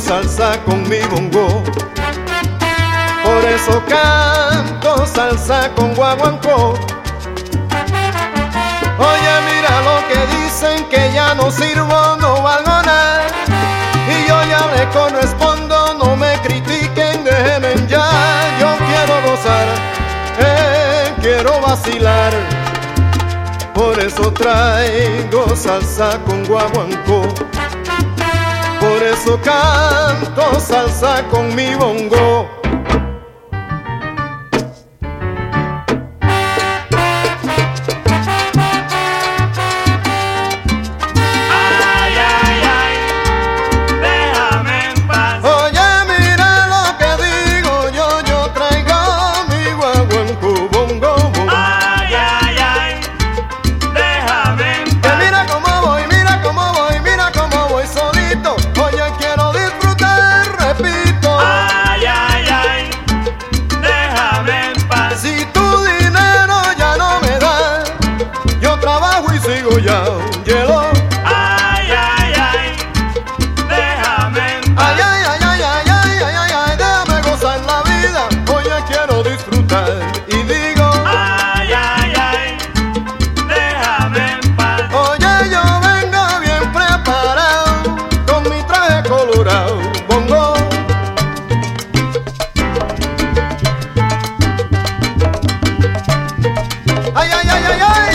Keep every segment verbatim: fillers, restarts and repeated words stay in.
salsa con mi bongo. Por eso canto salsa con guaguancó. Oye, mira lo que dicen, que ya no sirvo, no valgo nada. Y yo ya le correspondo, no me critiquen, déjenme ya. Yo quiero gozar, eh, quiero vacilar. Por eso traigo salsa con guaguancó. Por eso canto salsa con mi bongo. Ya, hielo. Ay, ay, ay, déjame en paz. Ay, ay, ay, ay, ay, ay, ay, ay, ay, déjame gozar la vida. Oye, quiero disfrutar y digo, ay, ay, ay, déjame en paz. oye, yo vengo bien preparado con mi traje colorado, bongo. Ay, ay, ay, ay, ay.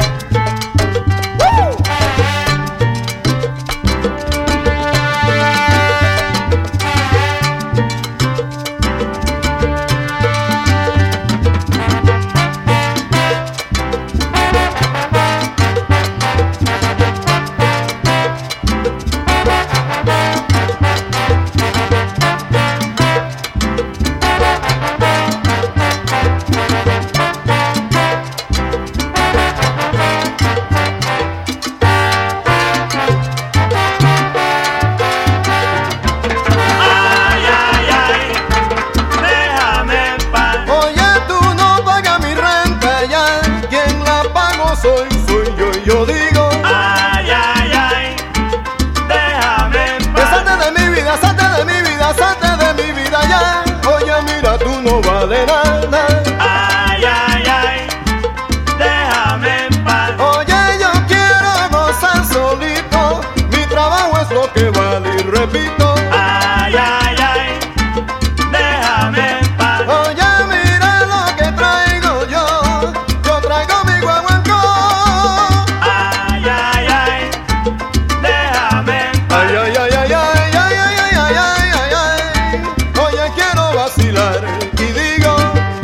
Soy, soy yo y yo digo, ay, ay, ay, déjame en paz. salte de mi vida, salte de mi vida, salte de mi vida ya. Oye, mira, tú no vales nada. Ay, ay, ay, déjame en paz. Oye, yo quiero gozar solito, mi trabajo es lo que vale y repito. Ay, ay, ay, déjame en paz. Oye, mira lo que traigo yo, yo traigo mi guaguancó. Ay, ay, ay, déjame en paz. Ay, ay, ay, ay, ay, ay, ay, ay, ay, ay, ay, ay. Oye, quiero vacilar y digo,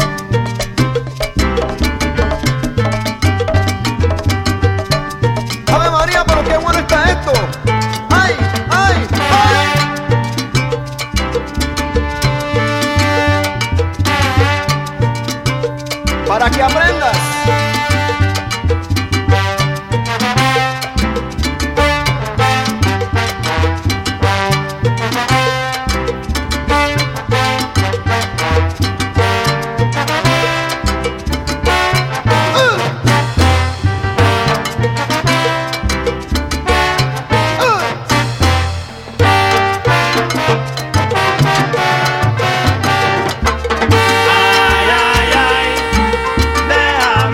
Ave María, pero qué bueno está esto. Ay, ay, ay. Para que aprendas. Ay, ay, ay,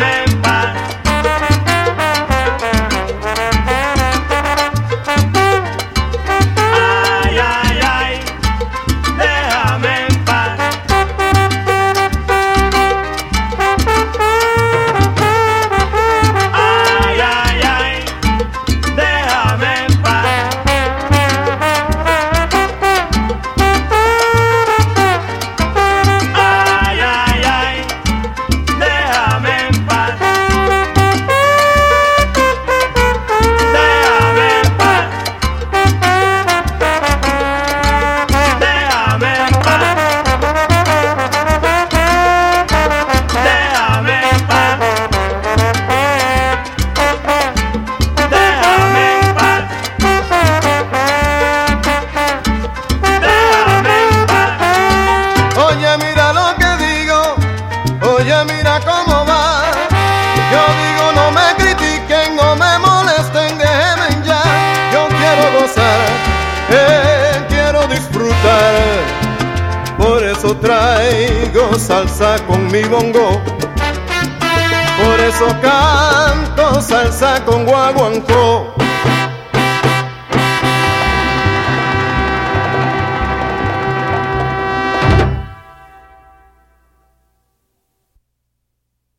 eso traigo salsa con mi bongo, por eso canto salsa con guaguancó.